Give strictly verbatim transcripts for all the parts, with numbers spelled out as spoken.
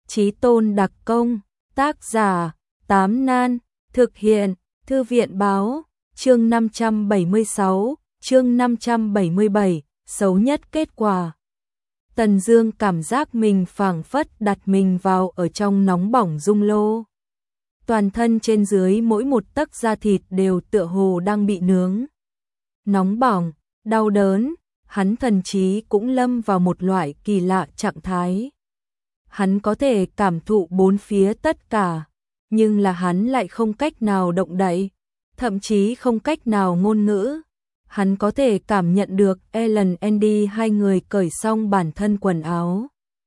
Chí tôn đặc công, tác giả, Tám Nan, thực hiện, Thư viện báo, chương năm trăm bảy mươi sáu, chương năm trăm bảy mươi bảy, xấu nhất kết quả. Tần Dương cảm giác mình phảng phất đặt mình vào ở trong nóng bỏng dung lô. Toàn thân trên dưới mỗi một tấc da thịt đều tựa hồ đang bị nướng. Nóng bỏng, đau đớn, hắn thần trí cũng lâm vào một loại kỳ lạ trạng thái. Hắn có thể cảm thụ bốn phía tất cả, nhưng là hắn lại không cách nào động đậy, thậm chí không cách nào ngôn ngữ. Hắn có thể cảm nhận được Ellen Andy hai người cởi xong bản thân quần áo,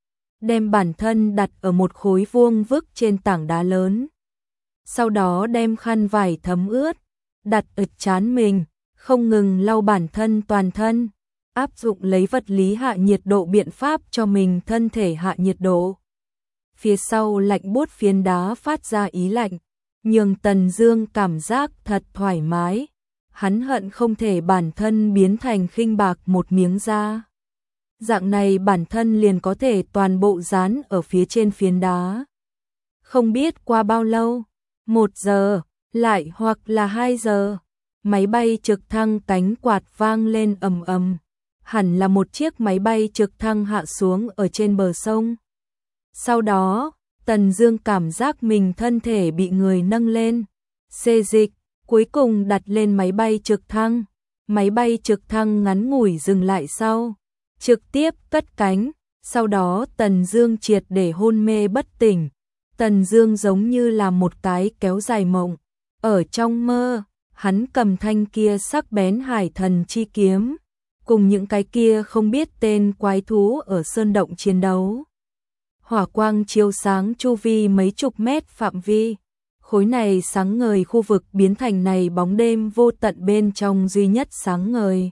đem bản thân đặt ở một khối vuông vức trên tảng đá lớn. Sau đó đem khăn vải thấm ướt, đặt ở trán mình, không ngừng lau bản thân toàn thân, áp dụng lấy vật lý hạ nhiệt độ biện pháp cho mình thân thể hạ nhiệt độ. Phía sau lạnh buốt phiến đá phát ra ý lạnh, nhường Tần Dương cảm giác thật thoải mái. Hắn hận không thể bản thân biến thành khinh bạc một miếng da. Dạng này bản thân liền có thể toàn bộ dán ở phía trên phiến đá. Không biết qua bao lâu, một giờ, lại hoặc là hai giờ, máy bay trực thăng cánh quạt vang lên ầm ầm. Hẳn là một chiếc máy bay trực thăng hạ xuống ở trên bờ sông. Sau đó, Tần Dương cảm giác mình thân thể bị người nâng lên, xê dịch, cuối cùng đặt lên máy bay trực thăng. Máy bay trực thăng ngắn ngủi dừng lại sau, trực tiếp cất cánh, sau đó Tần Dương triệt để hôn mê bất tỉnh. Tần Dương giống như là một cái kéo dài mộng. Ở trong mơ, hắn cầm thanh kia sắc bén hải thần chi kiếm, cùng những cái kia không biết tên quái thú ở sơn động chiến đấu. Hỏa quang chiếu sáng chu vi mấy chục mét phạm vi. Khối này sáng ngời khu vực biến thành này bóng đêm vô tận bên trong duy nhất sáng ngời.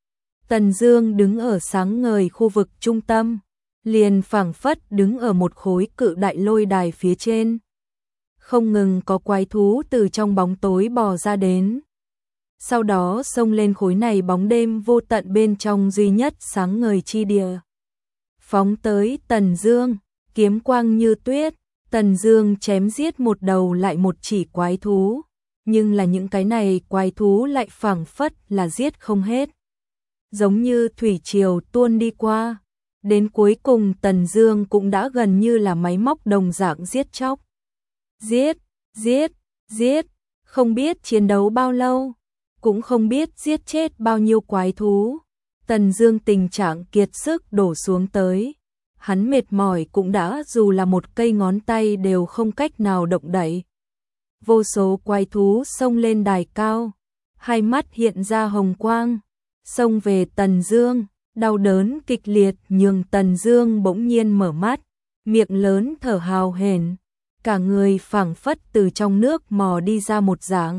Tần Dương đứng ở sáng ngời khu vực trung tâm, liền phảng phất đứng ở một khối cự đại lôi đài phía trên. Không ngừng có quái thú từ trong bóng tối bò ra đến. Sau đó xông lên khối này bóng đêm vô tận bên trong duy nhất sáng ngời chi địa. Phóng tới Tần Dương, kiếm quang như tuyết. Tần Dương chém giết một đầu lại một chỉ quái thú, nhưng là những cái này quái thú lại phảng phất là giết không hết. Giống như thủy triều tuôn đi qua, đến cuối cùng Tần Dương cũng đã gần như là máy móc đồng dạng giết chóc. Giết, giết, giết, không biết chiến đấu bao lâu, cũng không biết giết chết bao nhiêu quái thú. Tần Dương tình trạng kiệt sức đổ xuống tới. Hắn mệt mỏi cũng đã dù là một cây ngón tay đều không cách nào động đậy. Vô số quái thú xông lên đài cao, hai mắt hiện ra hồng quang, xông về Tần Dương, đau đớn kịch liệt nhường Tần Dương bỗng nhiên mở mắt, miệng lớn thở hào hển, cả người phảng phất từ trong nước mò đi ra một dạng.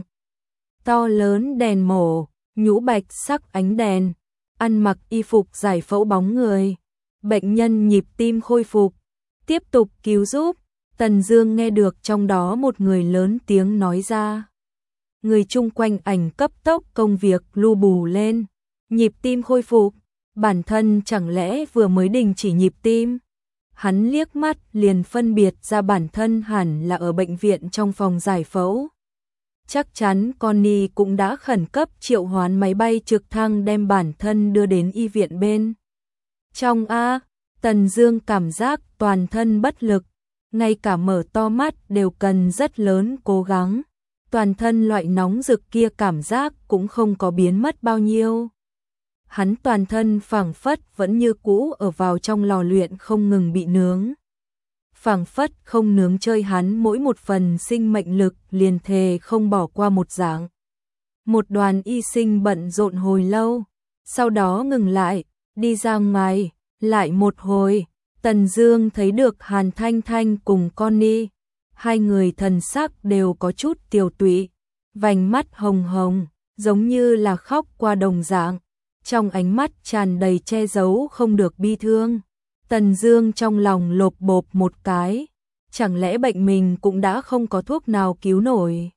To lớn đèn mổ, nhũ bạch sắc ánh đèn, ăn mặc y phục giải phẫu bóng người. Bệnh nhân nhịp tim khôi phục, tiếp tục cứu giúp. Tần Dương nghe được trong đó một người lớn tiếng nói ra. Người chung quanh ảnh cấp tốc công việc lu bù lên. Nhịp tim khôi phục, bản thân chẳng lẽ vừa mới đình chỉ nhịp tim. Hắn liếc mắt liền phân biệt ra bản thân hẳn là ở bệnh viện trong phòng giải phẫu. Chắc chắn Connie cũng đã khẩn cấp triệu hoán máy bay trực thăng đem bản thân đưa đến y viện bên trong. A, Tần Dương cảm giác toàn thân bất lực, ngay cả mở to mắt đều cần rất lớn cố gắng. Toàn thân loại nóng rực kia cảm giác cũng không có biến mất bao nhiêu. Hắn toàn thân phảng phất vẫn như cũ ở vào trong lò luyện không ngừng bị nướng. Phảng phất không nướng chơi hắn mỗi một phần sinh mệnh lực liền thề không bỏ qua một dạng. Một đoàn y sinh bận rộn hồi lâu, sau đó ngừng lại, đi ra ngoài. Lại một hồi, Tần Dương thấy được Hàn Thanh Thanh cùng Connie, hai người thần sắc đều có chút tiều tụy, vành mắt hồng hồng, giống như là khóc qua đồng dạng, trong ánh mắt tràn đầy che giấu không được bi thương. Tần Dương trong lòng lộp bộp một cái, chẳng lẽ bệnh mình cũng đã không có thuốc nào cứu nổi.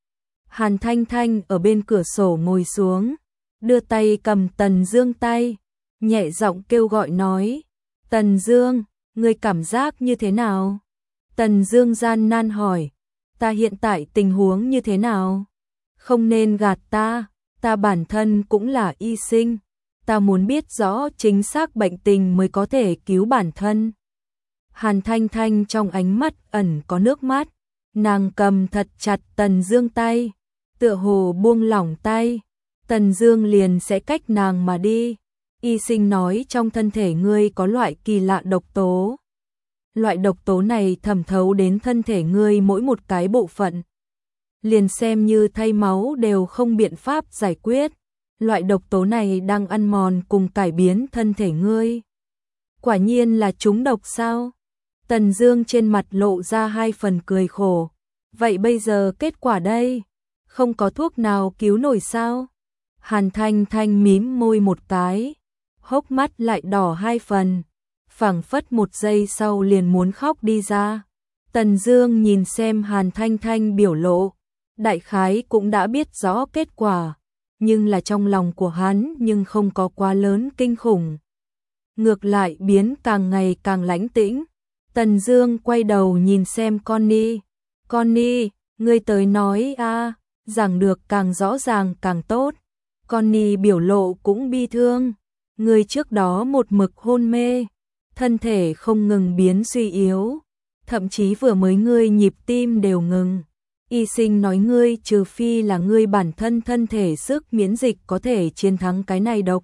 Hàn Thanh Thanh ở bên cửa sổ ngồi xuống, đưa tay cầm Tần Dương tay, nhẹ giọng kêu gọi nói, Tần Dương, ngươi cảm giác như thế nào? Tần Dương gian nan hỏi, ta hiện tại tình huống như thế nào? Không nên gạt ta, ta bản thân cũng là y sinh, ta muốn biết rõ chính xác bệnh tình mới có thể cứu bản thân. Hàn Thanh Thanh trong ánh mắt ẩn có nước mắt, nàng cầm thật chặt Tần Dương tay, tựa hồ buông lỏng tay, Tần Dương liền sẽ cách nàng mà đi. Y sinh nói trong thân thể ngươi có loại kỳ lạ độc tố. Loại độc tố này thẩm thấu đến thân thể ngươi mỗi một cái bộ phận. Liền xem như thay máu đều không biện pháp giải quyết. Loại độc tố này đang ăn mòn cùng cải biến thân thể ngươi. Quả nhiên là trúng độc sao? Tần Dương trên mặt lộ ra hai phần cười khổ. Vậy bây giờ kết quả đây? Không có thuốc nào cứu nổi sao? Hàn Thanh Thanh mím môi một cái, hốc mắt lại đỏ hai phần, phảng phất một giây sau liền muốn khóc đi ra. Tần Dương nhìn xem Hàn Thanh Thanh biểu lộ, đại khái cũng đã biết rõ kết quả, nhưng là trong lòng của hắn nhưng không có quá lớn kinh khủng. Ngược lại biến càng ngày càng lãnh tĩnh. Tần Dương quay đầu nhìn xem Connie. Connie, ngươi tới nói a, giảng được càng rõ ràng càng tốt. Connie biểu lộ cũng bi thương. Ngươi trước đó một mực hôn mê, thân thể không ngừng biến suy yếu, thậm chí vừa mới ngươi nhịp tim đều ngừng. Y sinh nói ngươi trừ phi là ngươi bản thân thân thể sức miễn dịch có thể chiến thắng cái này độc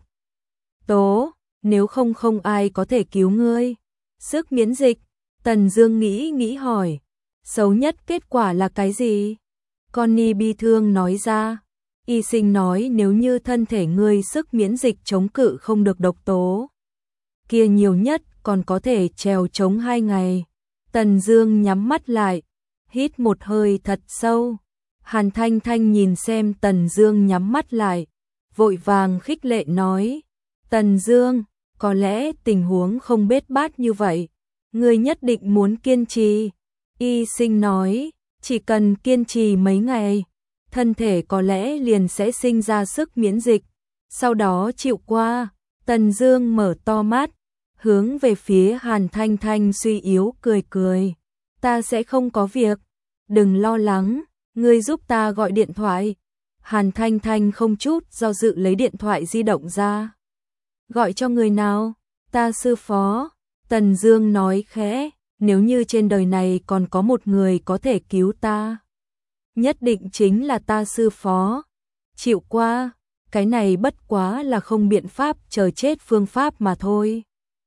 tố, nếu không không ai có thể cứu ngươi. Sức miễn dịch? Tần Dương nghĩ nghĩ hỏi, xấu nhất kết quả là cái gì? Connie bi thương nói ra, y sinh nói nếu như thân thể ngươi sức miễn dịch chống cự không được độc tố, kia nhiều nhất còn có thể trèo chống hai ngày. Tần Dương nhắm mắt lại, hít một hơi thật sâu. Hàn Thanh Thanh nhìn xem Tần Dương nhắm mắt lại, vội vàng khích lệ nói, Tần Dương, có lẽ tình huống không bết bát như vậy, ngươi nhất định muốn kiên trì. Y sinh nói, chỉ cần kiên trì mấy ngày, thân thể có lẽ liền sẽ sinh ra sức miễn dịch, sau đó chịu qua. Tần Dương mở to mắt, hướng về phía Hàn Thanh Thanh suy yếu cười cười, ta sẽ không có việc, đừng lo lắng, ngươi giúp ta gọi điện thoại. Hàn Thanh Thanh không chút do dự lấy điện thoại di động ra. Gọi cho người nào? Ta sư phó. Tần Dương nói khẽ, nếu như trên đời này còn có một người có thể cứu ta, nhất định chính là ta sư phó. Chịu qua, cái này bất quá là không biện pháp chờ chết phương pháp mà thôi.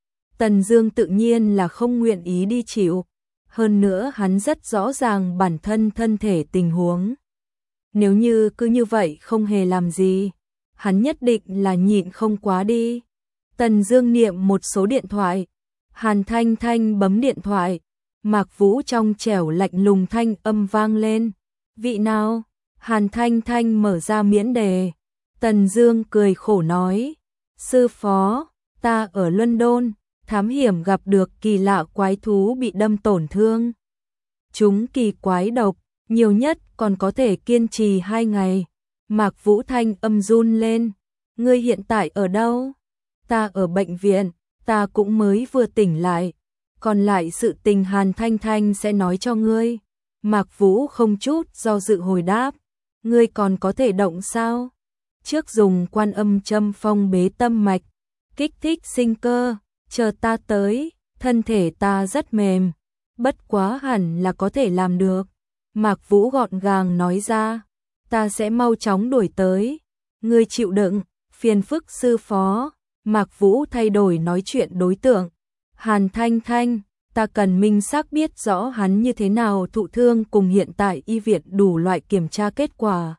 Tần Dương tự nhiên là không nguyện ý đi chịu, hơn nữa hắn rất rõ ràng bản thân thân thể tình huống. Nếu như cứ như vậy không hề làm gì, hắn nhất định là nhịn không quá đi. Tần Dương niệm một số điện thoại, Hàn Thanh Thanh bấm điện thoại, Mạc Vũ trong trẻo lạnh lùng thanh âm vang lên. Vị nào? Hàn Thanh Thanh mở ra miễn đề. Tần Dương cười khổ nói, sư phó, ta ở London, thám hiểm gặp được kỳ lạ quái thú bị đâm tổn thương. Chúng kỳ quái độc, nhiều nhất còn có thể kiên trì hai ngày. Mạc Vũ thanh âm run lên, ngươi hiện tại ở đâu? Ta ở bệnh viện, ta cũng mới vừa tỉnh lại, còn lại sự tình Hàn Thanh Thanh sẽ nói cho ngươi. Mạc Vũ không chút do dự hồi đáp, ngươi còn có thể động sao? Trước dùng Quan Âm châm phong bế tâm mạch, kích thích sinh cơ, chờ ta tới, thân thể ta rất mềm, bất quá hẳn là có thể làm được. Mạc Vũ gọn gàng nói ra, ta sẽ mau chóng đuổi tới, ngươi chịu đựng, phiền phức sư phó. Mạc Vũ thay đổi nói chuyện đối tượng. Hàn Thanh Thanh, ta cần minh xác biết rõ hắn như thế nào thụ thương cùng hiện tại y viện đủ loại kiểm tra kết quả.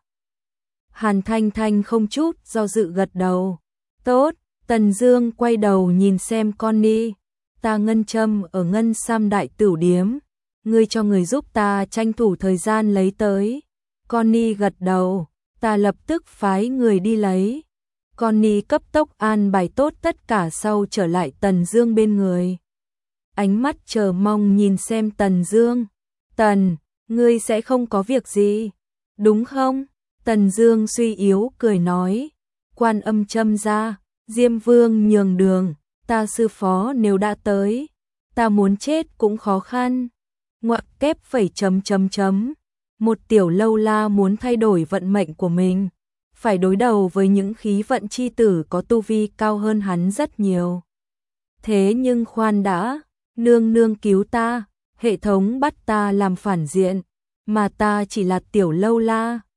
Hàn Thanh Thanh không chút do dự gật đầu. Tốt. Tần Dương quay đầu nhìn xem Connie, ta ngân châm ở Ngân Sam đại tửu điếm, ngươi cho người giúp ta tranh thủ thời gian lấy tới. Connie gật đầu, ta lập tức phái người đi lấy. Connie cấp tốc an bài tốt tất cả sau trở lại Tần Dương bên người. Ánh mắt chờ mong nhìn xem Tần Dương. Tần, ngươi sẽ không có việc gì, đúng không? Tần Dương suy yếu cười nói, Quan Âm châm ra, Diêm Vương nhường đường, ta sư phó nếu đã tới, ta muốn chết cũng khó khăn. ngoặc kép phẩy chấm chấm chấm. Một tiểu lâu la muốn thay đổi vận mệnh của mình, phải đối đầu với những khí vận chi tử có tu vi cao hơn hắn rất nhiều. Thế nhưng khoan đã, nương nương cứu ta, hệ thống bắt ta làm phản diện, mà ta chỉ là tiểu lâu la,